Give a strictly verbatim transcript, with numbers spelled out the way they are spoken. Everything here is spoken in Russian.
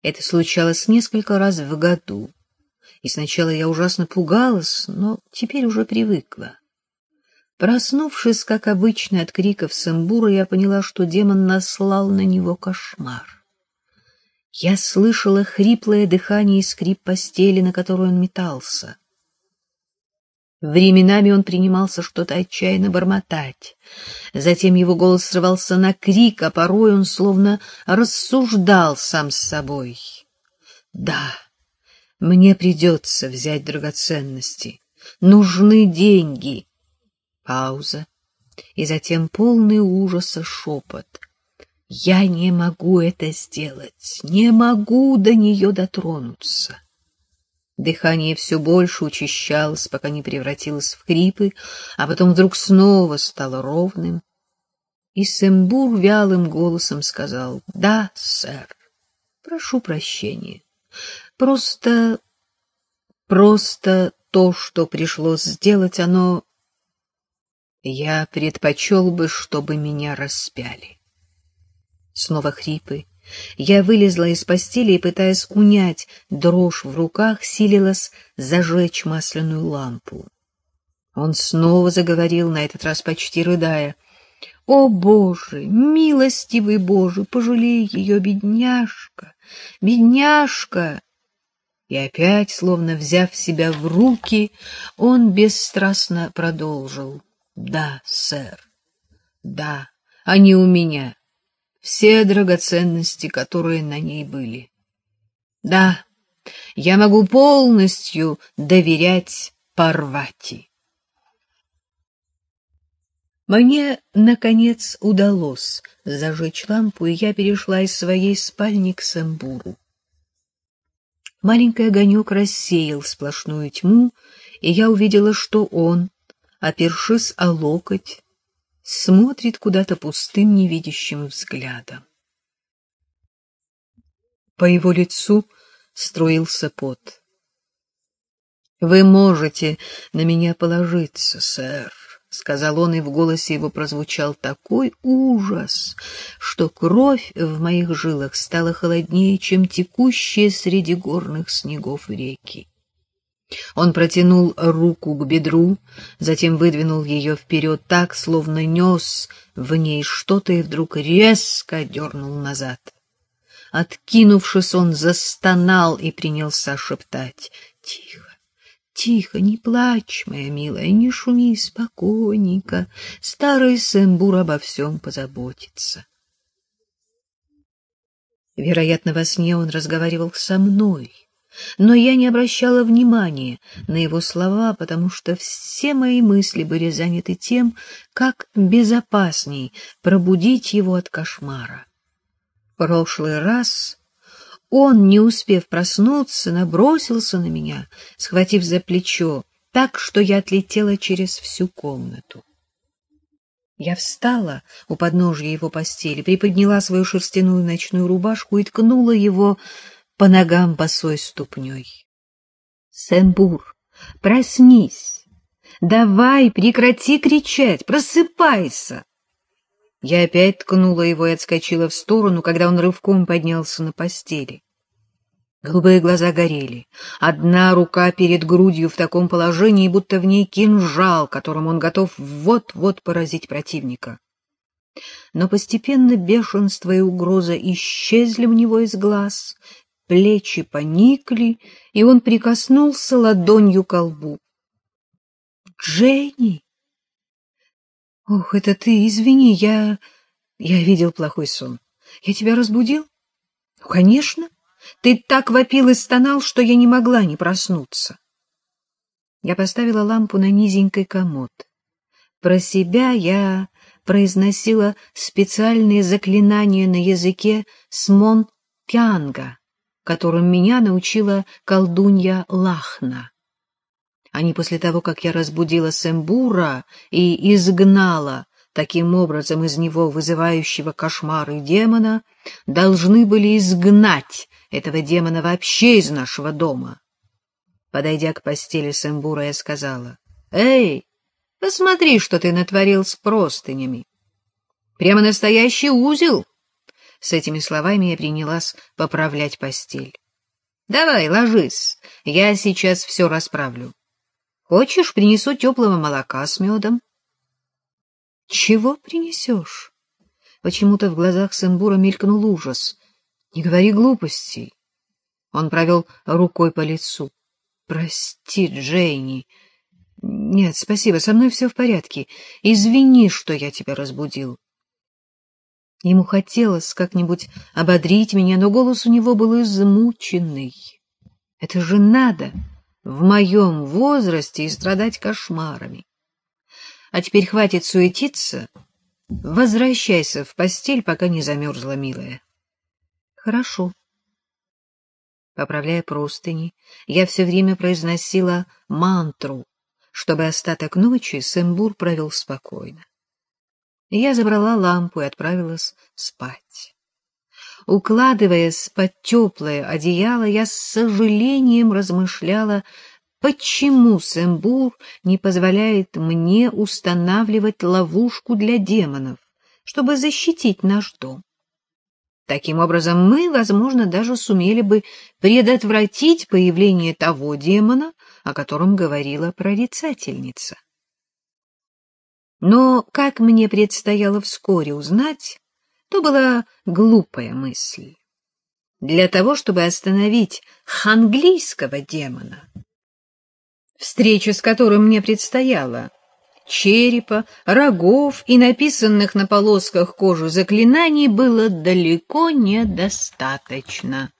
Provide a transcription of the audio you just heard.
Это случалось несколько раз в году, и сначала я ужасно пугалась, но теперь уже привыкла. Проснувшись, как обычно, от криков Сэмбура, я поняла, что демон наслал на него кошмар. Я слышала хриплое дыхание и скрип постели, на которую он метался. Временами он принимался что-то отчаянно бормотать. Затем его голос срывался на крик, а порой он словно рассуждал сам с собой. «Да, мне придется взять драгоценности. Нужны деньги». Пауза, и затем полный ужаса шепот. «Я не могу это сделать, не могу до нее дотронуться». Дыхание все больше учащалось, пока не превратилось в хрипы, а потом вдруг снова стало ровным. И Сэмбур вялым голосом сказал: «Да, сэр, прошу прощения. Просто... просто то, что пришлось сделать, оно... Я предпочел бы, чтобы меня распяли». Снова хрипы. Я вылезла из постели и, пытаясь унять дрожь в руках, силилась зажечь масляную лампу. Он снова заговорил, на этот раз почти рыдая: «О, Боже, милостивый Боже, пожалей ее, бедняжка, бедняжка!» И опять, словно взяв себя в руки, он бесстрастно продолжил: «Да, сэр, да, они у меня. Все драгоценности, которые на ней были. Да, я могу полностью доверять Парвати». Мне, наконец, удалось зажечь лампу, и я перешла из своей спальни к Сэмбуру. Маленький огонек рассеял сплошную тьму, и я увидела, что он, опершись о локоть, смотрит куда-то пустым невидящим взглядом. По его лицу струился пот. «Вы можете на меня положиться, сэр», — сказал он, и в голосе его прозвучал такой ужас, что кровь в моих жилах стала холоднее, чем текущие среди горных снегов реки. Он протянул руку к бедру, затем выдвинул ее вперед так, словно нес в ней что-то, и вдруг резко дернул назад. Откинувшись, он застонал и принялся шептать: «Тихо, тихо, не плачь, моя милая, не шуми, спокойненько, старый Сэмбур обо всем позаботится». Вероятно, во сне он разговаривал со мной, но я не обращала внимания на его слова, потому что все мои мысли были заняты тем, как безопасней пробудить его от кошмара. В прошлый раз он, не успев проснуться, набросился на меня, схватив за плечо, так, что я отлетела через всю комнату. Я встала у подножья его постели, приподняла свою шерстяную ночную рубашку и ткнула его по ногам босой ступней. «Сэмбур, проснись! Давай, прекрати кричать! Просыпайся!» Я опять ткнула его и отскочила в сторону, когда он рывком поднялся на постели. Голубые глаза горели. Одна рука перед грудью в таком положении, будто в ней кинжал, которым он готов вот-вот поразить противника. Но постепенно бешенство и угроза исчезли у него из глаз, плечи поникли, и он прикоснулся ладонью к лбу. «Дженни! Ох, это ты, извини, я... я видел плохой сон. Я тебя разбудил?» «Ну, конечно. Ты так вопил и стонал, что я не могла не проснуться». Я поставила лампу на низенький комод. Про себя я произносила специальные заклинания на языке смон-кянга, которым меня научила колдунья Лахна. Они после того, как я разбудила Сэмбура и изгнала таким образом из него вызывающего кошмары демона, должны были изгнать этого демона вообще из нашего дома. Подойдя к постели Сэмбура, я сказала: «Эй, посмотри, что ты натворил с простынями. Прямо настоящий узел. С этими словами я принялась поправлять постель. — Давай, ложись, я сейчас все расправлю. Хочешь, принесу теплого молока с медом? — Чего принесешь? Почему-то в глазах Сэмбура мелькнул ужас. — Не говори глупостей. Он провел рукой по лицу. — Прости, Джейни. — Нет, спасибо, со мной все в порядке. Извини, что я тебя разбудил. Ему хотелось как-нибудь ободрить меня, но голос у него был измученный. Это же надо в моем возрасте и страдать кошмарами. А теперь хватит суетиться. Возвращайся в постель, пока не замерзла, милая. Хорошо. Поправляя простыни, я все время произносила мантру, чтобы остаток ночи Сэмбур провел спокойно. Я забрала лампу и отправилась спать. Укладываясь под теплое одеяло, я с сожалением размышляла, почему Сэмбур не позволяет мне устанавливать ловушку для демонов, чтобы защитить наш дом. Таким образом, мы, возможно, даже сумели бы предотвратить появление того демона, о котором говорила прорицательница. Но, как мне предстояло вскоре узнать, то была глупая мысль. Для того, чтобы остановить ханглийского демона, встреча с которым мне предстояла, черепа, рогов и написанных на полосках кожи заклинаний было далеко недостаточно.